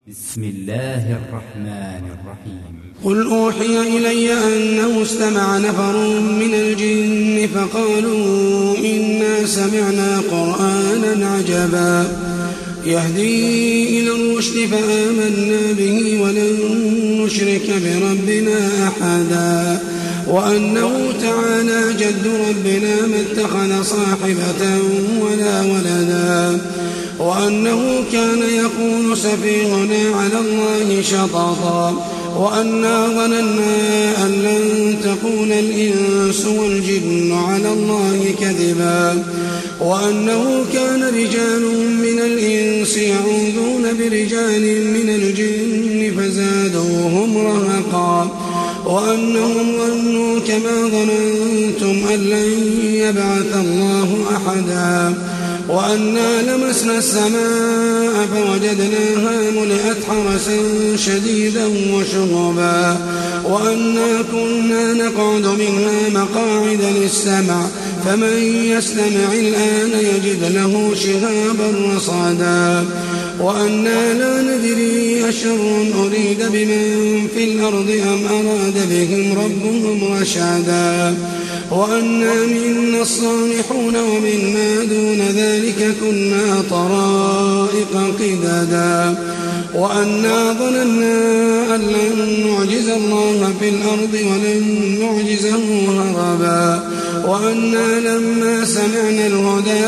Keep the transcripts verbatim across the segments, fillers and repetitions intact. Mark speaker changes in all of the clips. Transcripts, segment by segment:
Speaker 1: بسم الله الرحمن الرحيم.
Speaker 2: قل أوحي إلي أنه استمع نفر من الجن فقالوا إنا سمعنا قرآنا عجبا يهدي إلى الرشد فآمنا به ولن نشرك بربنا أحدا وأنه تعالى جد ربنا ما اتخذ صاحبة ولا ولدا وأنه كان يقول سفيهنا على الله شططا وأنا ظننا أن لن تكون الإنس والجن على الله كذبا وأنه كان رجال من الإنس يعوذون برجال من الجن فزادوهم رهقا وأنهم ظنوا كما ظننتم أن لن يبعث الله أحدا وأنا لمسنا السماء فوجدناها ملئت حرسا شديدا وشهبا وأنا كنا نقعد منها مقاعد للسمع فمن يستمع الآن يجد له شهابا رصادا وأنا لا ندري أشر أريد بمن في الأرض أم أراد بهم ربهم رشادا وأنا منا الصالحون ومنا دون ذلك كنا طرائق قددا وأنا ظننا أن لن نعجز الله في الأرض ولن نعجزه هربا وأنا لما سمعنا الهدى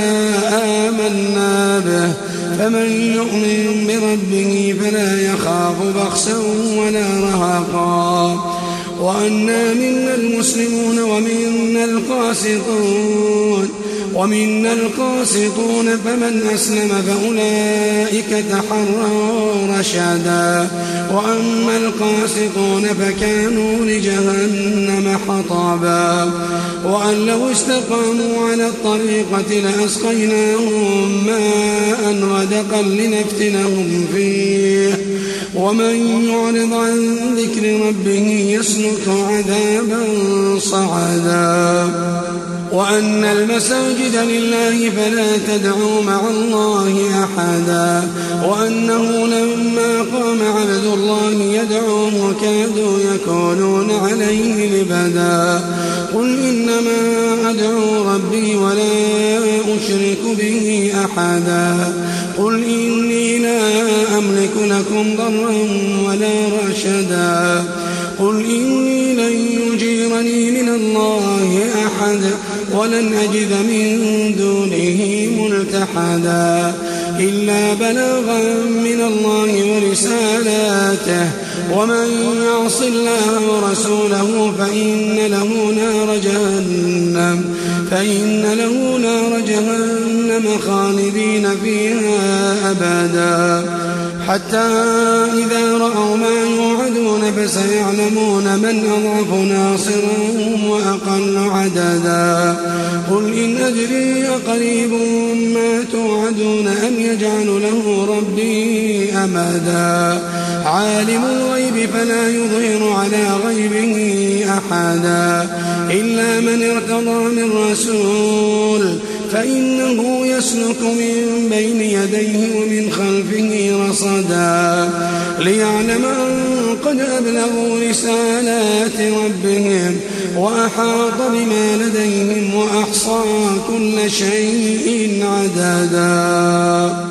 Speaker 2: آمنا به فمن يؤمن بربه فلا يخاف بخسا ولا رهقا وأنا منا المسلمون ومنا القاسطون ومنا القاسطون فمن أسلم فأولئك تحروا رشدا وأما القاسطون فكانوا لجهنم حطبا وأن لو استقاموا على الطريقة لأسقيناهم ماء غدقا لنفتنهم فيه ومن يعرض عن ذكر ربه يسلك عذابا صعدا وأن المساجد لله فلا تدعوا مع الله أحدا وأنه لما قام عبد الله يدعوه كادوا يكونون عليه لبدا قل إنما أدعو ربي ولا أشرك به أحدا قل إني لا أملك لكم ضرا ولا رشدا قل إني لن يجيرني من الله أحد ولن أجد من دونه ملتحدا إلا بلاغا من الله ورسالاته ومن يعص الله ورسوله فإن له نار جهنم فإن له نار جهنم خالدين فيها أبدا حتى إذا رأوا ما يوعدون فسيعلمون من أضعف ناصرا وأقل عددا قل إن أدري أقريب ما توعدون أم يجعل له ربي أمدا عالم الغيب فلا يظهر على غيبه أحدا إلا من ارتضى من رسول فإنه يسلك من بين يديه ومن خلفه رصدا ليعلم أن قد أبلغوا رسالات ربهم وأحاط بما لديهم وأحصى كل شيء عددا.